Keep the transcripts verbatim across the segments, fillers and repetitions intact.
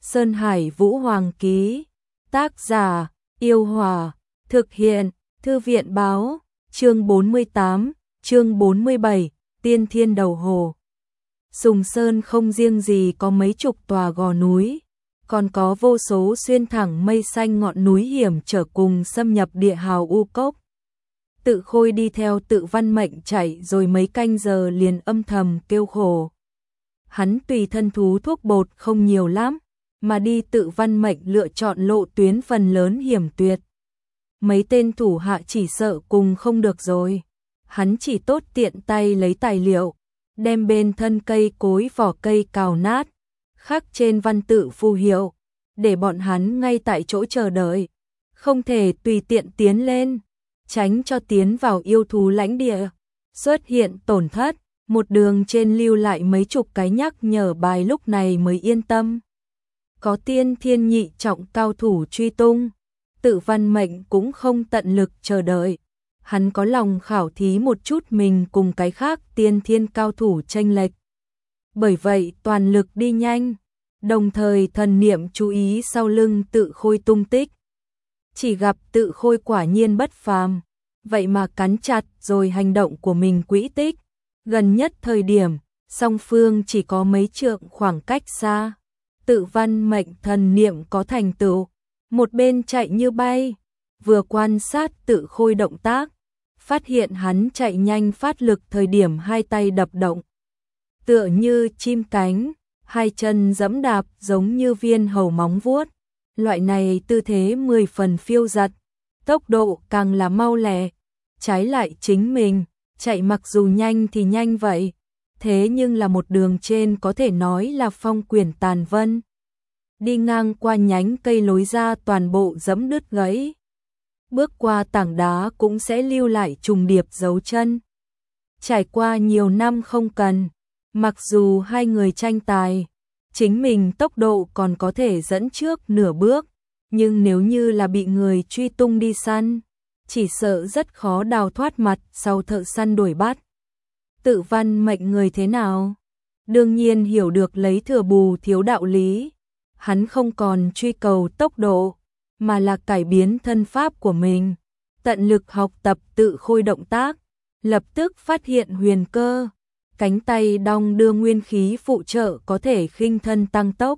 Sơn Hải Vũ Hoàng ký. Tác giả, Yêu Hòa. Thực hiện, Thư viện báo. Chương bốn mươi tám, chương bốn mươi bảy, Tiên Thiên Đầu Hồ. Sùng Sơn không riêng gì có mấy chục tòa gò núi, còn có vô số xuyên thẳng mây xanh ngọn núi hiểm trở cùng xâm nhập địa hào u cốc. Tự Khôi đi theo Tự Văn Mệnh chạy rồi mấy canh giờ liền âm thầm kêu khổ. Hắn tùy thân thú thuốc bột không nhiều lắm, mà đi Tự Văn Mệnh lựa chọn lộ tuyến phần lớn hiểm tuyệt. Mấy tên thủ hạ chỉ sợ cùng không được rồi. Hắn chỉ tốt tiện tay lấy tài liệu, đem bên thân cây cối vỏ cây cào nát, khắc trên văn tự phù hiệu, để bọn hắn ngay tại chỗ chờ đợi, không thể tùy tiện tiến lên, tránh cho tiến vào yêu thú lãnh địa, xuất hiện tổn thất. Một đường trên lưu lại mấy chục cái nhắc nhở bài, lúc này mới yên tâm. Có tiên thiên nhị trọng cao thủ truy tung, Tự Văn Mệnh cũng không tận lực chờ đợi. Hắn có lòng khảo thí một chút mình cùng cái khác tiên thiên cao thủ chênh lệch. Bởi vậy toàn lực đi nhanh, đồng thời thần niệm chú ý sau lưng Tự Khôi tung tích. Chỉ gặp Tự Khôi quả nhiên bất phàm, vậy mà cắn chặt rồi hành động của mình quỹ tích. Gần nhất thời điểm, song phương chỉ có mấy trượng khoảng cách xa. Tự Văn Mệnh thần niệm có thành tựu, một bên chạy như bay, vừa quan sát Tự Khôi động tác, phát hiện hắn chạy nhanh phát lực thời điểm hai tay đập động, tựa như chim cánh, hai chân giẫm đạp giống như viên hầu móng vuốt. Loại này tư thế mười phần phiêu dật, tốc độ càng là mau lẹ. Trái lại chính mình, chạy mặc dù nhanh thì nhanh vậy, thế nhưng là một đường trên có thể nói là phong quyển tàn vân. Đi ngang qua nhánh cây lối ra toàn bộ giẫm đứt gãy. Bước qua tảng đá cũng sẽ lưu lại trùng điệp dấu chân. Trải qua nhiều năm không cần, mặc dù hai người tranh tài, chính mình tốc độ còn có thể dẫn trước nửa bước, nhưng nếu như là bị người truy tung đi săn, chỉ sợ rất khó đào thoát mặt sau thợ săn đuổi bắt. Tự Văn Mệnh người thế nào? Đương nhiên hiểu được lấy thừa bù thiếu đạo lý. Hắn không còn truy cầu tốc độ, mà là cải biến thân pháp của mình, tận lực học tập Tự Khôi động tác, lập tức phát hiện huyền cơ, cánh tay đong đưa nguyên khí phụ trợ có thể khinh thân tăng tốc.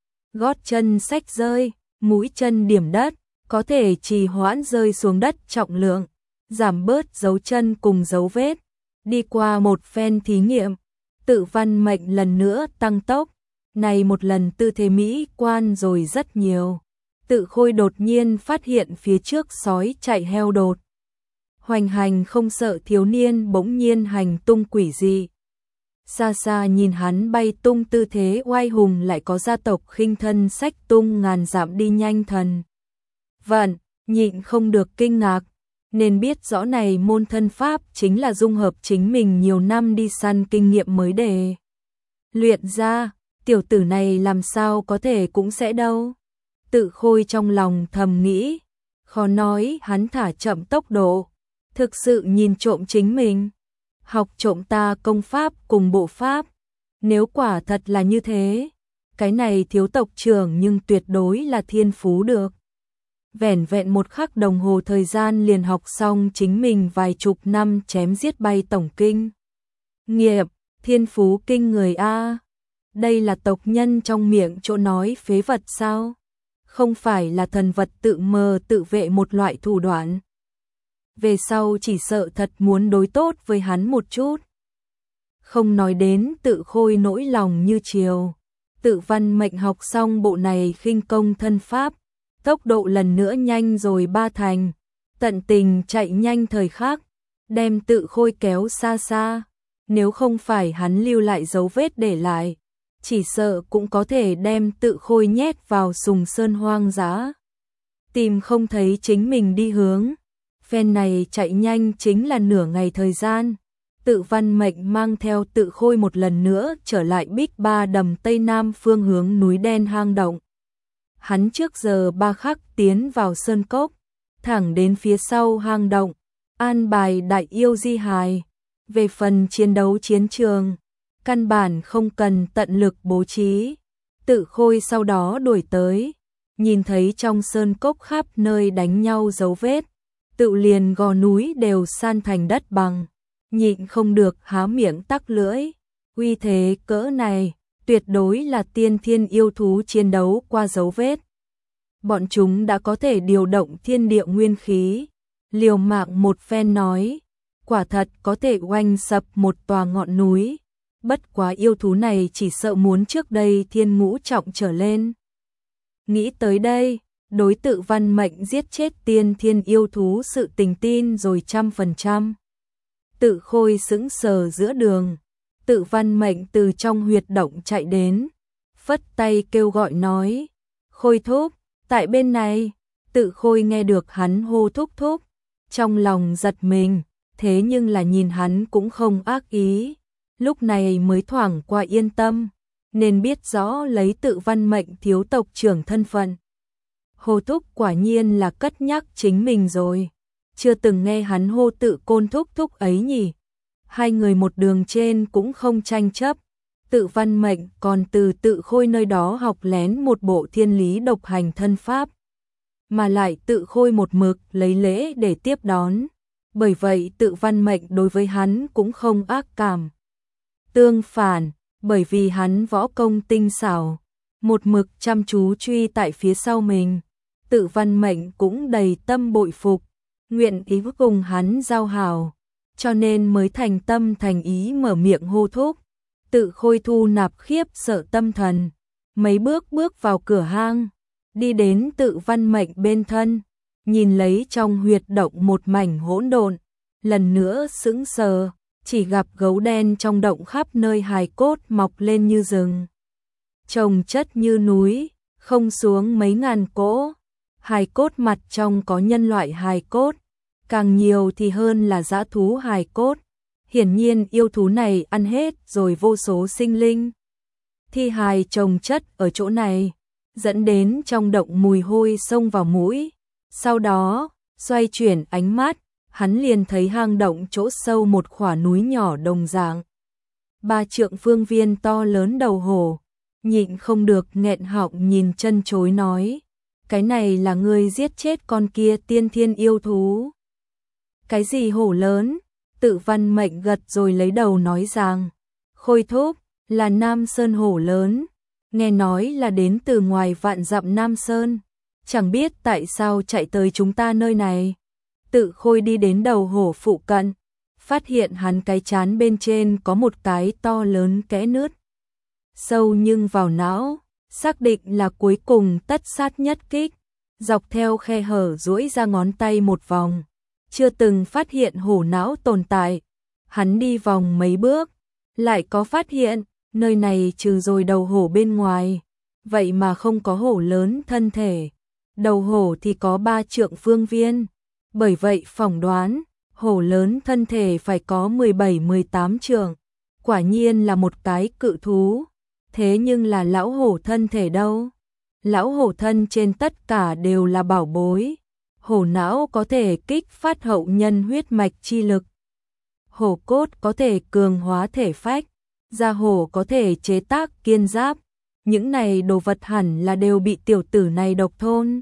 Gót chân xách rơi, mũi chân điểm đất, có thể trì hoãn rơi xuống đất trọng lượng, giảm bớt dấu chân cùng dấu vết. Đi qua một phen thí nghiệm, Tự Văn Mệnh lần nữa tăng tốc, này một lần tư thế mỹ quan rồi rất nhiều. Tự Khôi đột nhiên phát hiện phía trước sói chạy heo đột. Hoành hành không sợ thiếu niên bỗng nhiên hành tung quỷ dị. Xa xa nhìn hắn bay tung tư thế oai hùng, lại có gia tộc khinh thân xách tung ngàn dặm đi nhanh thần vận, nhịn không được kinh ngạc, nên biết rõ này môn thân pháp chính là dung hợp chính mình nhiều năm đi săn kinh nghiệm mới để luyện ra. Tiểu tử này làm sao có thể cũng sẽ đâu. Tự Khôi trong lòng thầm nghĩ, khó nói hắn thả chậm tốc độ, thực sự nhìn trộm chính mình, học trộm ta công pháp cùng bộ pháp. Nếu quả thật là như thế, cái này thiếu tộc trưởng nhưng tuyệt đối là thiên phú được. Vẻn vẹn một khắc đồng hồ thời gian liền học xong chính mình vài chục năm chém giết bay tổng kinh nghiệp, thiên phú kinh người a. Đây là tộc nhân trong miệng chỗ nói phế vật sao? Không phải là thần vật tự mờ tự vệ một loại thủ đoạn. Về sau chỉ sợ thật muốn đối tốt với hắn một chút. Không nói đến Tự Khôi nỗi lòng như chiều. Tự Văn Mệnh học xong bộ này khinh công thân pháp, tốc độ lần nữa nhanh rồi ba thành, tận tình chạy nhanh thời khắc, đem Tự Khôi kéo xa xa. Nếu không phải hắn lưu lại dấu vết để lại, chỉ sợ cũng có thể đem Tự Khôi nhét vào Sùng Sơn hoang dã, tìm không thấy chính mình đi hướng. Phen này chạy nhanh chính là nửa ngày thời gian. Tự Văn Mệnh mang theo Tự Khôi một lần nữa trở lại Bích Ba Đầm Tây Nam phương hướng núi đen hang động. Hắn trước giờ ba khắc tiến vào sơn cốc, thẳng đến phía sau hang động, an bài đại yêu di hài. Về phần chiến đấu chiến trường, căn bản không cần tận lực bố trí. Tự Khôi sau đó đuổi tới, nhìn thấy trong sơn cốc khắp nơi đánh nhau dấu vết, tự liền gò núi đều san thành đất bằng, nhịn không được há miệng tắc lưỡi, uy thế cỡ này, tuyệt đối là tiên thiên yêu thú chiến đấu qua dấu vết. Bọn chúng đã có thể điều động thiên địa nguyên khí, liều mạng một phen nói, quả thật có thể oanh sập một tòa ngọn núi, bất quá yêu thú này chỉ sợ muốn trước đây thiên ngũ trọng trở lên. Nghĩ tới đây, đối Tự Văn Mệnh giết chết tiên thiên yêu thú sự tình tin rồi trăm phần trăm. Tự Khôi sững sờ giữa đường, Tự Văn Mệnh từ trong huyệt động chạy đến, phất tay kêu gọi nói, Khôi thúc, tại bên này. Tự Khôi nghe được hắn hô thúc thúc, trong lòng giật mình, thế nhưng là nhìn hắn cũng không ác ý, lúc này mới thoảng qua yên tâm, nên biết rõ lấy Tự Văn Mệnh thiếu tộc trưởng thân phận. Hô thúc quả nhiên là cất nhắc chính mình rồi, chưa từng nghe hắn hô Tự Côn thúc thúc ấy nhỉ. Hai người một đường trên cũng không tranh chấp, Tự Văn Mệnh còn từ Tự Khôi nơi đó học lén một bộ thiên lý độc hành thân pháp, mà lại Tự Khôi một mực lấy lễ để tiếp đón, bởi vậy Tự Văn Mệnh đối với hắn cũng không ác cảm. Tương phản, bởi vì hắn võ công tinh xảo, một mực chăm chú truy tại phía sau mình, Tự Văn Mệnh cũng đầy tâm bội phục, nguyện ý cùng hắn giao hảo, cho nên mới thành tâm thành ý mở miệng hô thúc. Tự Khôi thu nạp khiếp sợ tâm thần, mấy bước bước vào cửa hang, đi đến Tự Văn Mệnh bên thân, nhìn lấy trong huyệt động một mảnh hỗn độn, lần nữa sững sờ, chỉ gặp gấu đen trong động khắp nơi hài cốt mọc lên như rừng, chồng chất như núi, không xuống mấy ngàn cỗ, hài cốt mặt trong có nhân loại hài cốt, càng nhiều thì hơn là dã thú hài cốt. Hiển nhiên yêu thú này ăn hết rồi vô số sinh linh. Thi hài chồng chất ở chỗ này, dẫn đến trong động mùi hôi xông vào mũi. Sau đó, xoay chuyển ánh mắt, hắn liền thấy hang động chỗ sâu một khỏa núi nhỏ đồng dạng. Ba trượng phương viên to lớn đầu hổ, nhịn không được nghẹn họng nhìn chân chối nói, cái này là ngươi giết chết con kia tiên thiên yêu thú. Cái gì hổ lớn? Tự Văn Mệnh gật rồi lấy đầu nói rằng, Khôi thúc, là Nam Sơn hổ lớn, nghe nói là đến từ ngoài vạn dặm Nam Sơn, chẳng biết tại sao chạy tới chúng ta nơi này. Tự Khôi đi đến đầu hổ phụ cận, phát hiện hắn cái trán bên trên có một cái to lớn kẽ nứt, sâu nhưng vào não, xác định là cuối cùng tất sát nhất kích, dọc theo khe hở duỗi ra ngón tay một vòng. Chưa từng phát hiện hổ não tồn tại, hắn đi vòng mấy bước, lại có phát hiện, nơi này trừ rồi đầu hổ bên ngoài, vậy mà không có hổ lớn thân thể, đầu hổ thì có ba trượng phương viên, bởi vậy phỏng đoán, hổ lớn thân thể phải có mười bảy mười tám trượng, quả nhiên là một cái cự thú, thế nhưng là lão hổ thân thể đâu? Lão hổ thân trên tất cả đều là bảo bối. Hổ não có thể kích phát hậu nhân huyết mạch chi lực. Hổ cốt có thể cường hóa thể phách. Da hổ có thể chế tác kiên giáp. Những này đồ vật hẳn là đều bị tiểu tử này độc thôn.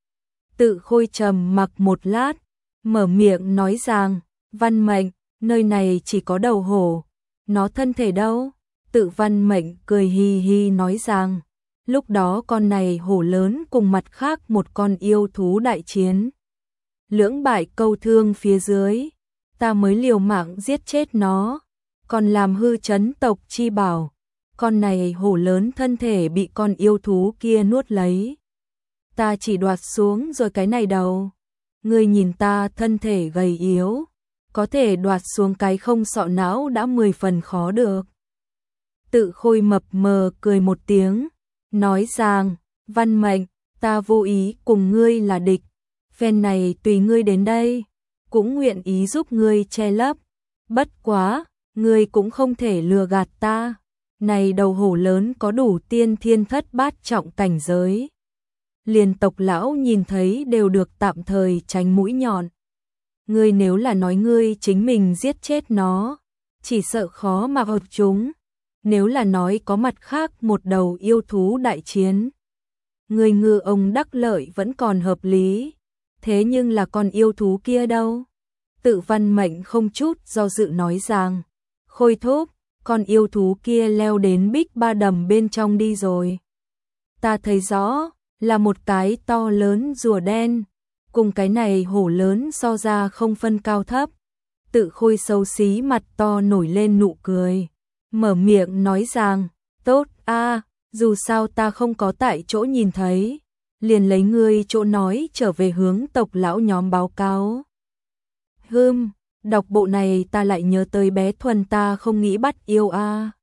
Tự Khôi trầm mặc một lát, mở miệng nói rằng, Văn Mệnh, nơi này chỉ có đầu hổ. Nó thân thể đâu? Tự Văn Mệnh cười hi hi nói rằng, lúc đó con này hổ lớn cùng mặt khác một con yêu thú đại chiến. Lưỡng bại câu thương phía dưới, ta mới liều mạng giết chết nó, còn làm hư chấn tộc chi bảo. Con này hổ lớn thân thể bị con yêu thú kia nuốt lấy. Ta chỉ đoạt xuống rồi cái này đầu. Ngươi nhìn ta thân thể gầy yếu, có thể đoạt xuống cái không sọ não đã mười phần khó được. Tự Khôi mập mờ cười một tiếng, nói rằng, Văn Mệnh, ta vô ý cùng ngươi là địch, phen này tùy ngươi đến đây, cũng nguyện ý giúp ngươi che lấp, bất quá, ngươi cũng không thể lừa gạt ta, này đầu hổ lớn có đủ tiên thiên thất bát trọng cảnh giới. Liền tộc lão nhìn thấy đều được tạm thời tránh mũi nhọn. Ngươi nếu là nói ngươi chính mình giết chết nó, chỉ sợ khó mà hợp chúng. nếu là nói có mặt khác một đầu yêu thú đại chiến. Người ngư ông đắc lợi vẫn còn hợp lý, thế nhưng là con yêu thú kia đâu? Tự Văn Mệnh không chút do dự nói rằng, Khôi thúc, con yêu thú kia leo đến bích ba đầm bên trong đi rồi. Ta thấy rõ, là một cái to lớn rùa đen, cùng cái này hổ lớn so ra không phân cao thấp. Tự Khôi xấu xí mặt to nổi lên nụ cười, mở miệng nói rằng, tốt a, dù sao ta không có tại chỗ nhìn thấy, liền lấy ngươi chỗ nói trở về hướng tộc lão nhóm báo cáo. Hừm, đọc bộ này ta lại nhớ tới bé Thuần ta không nghĩ bắt yêu a.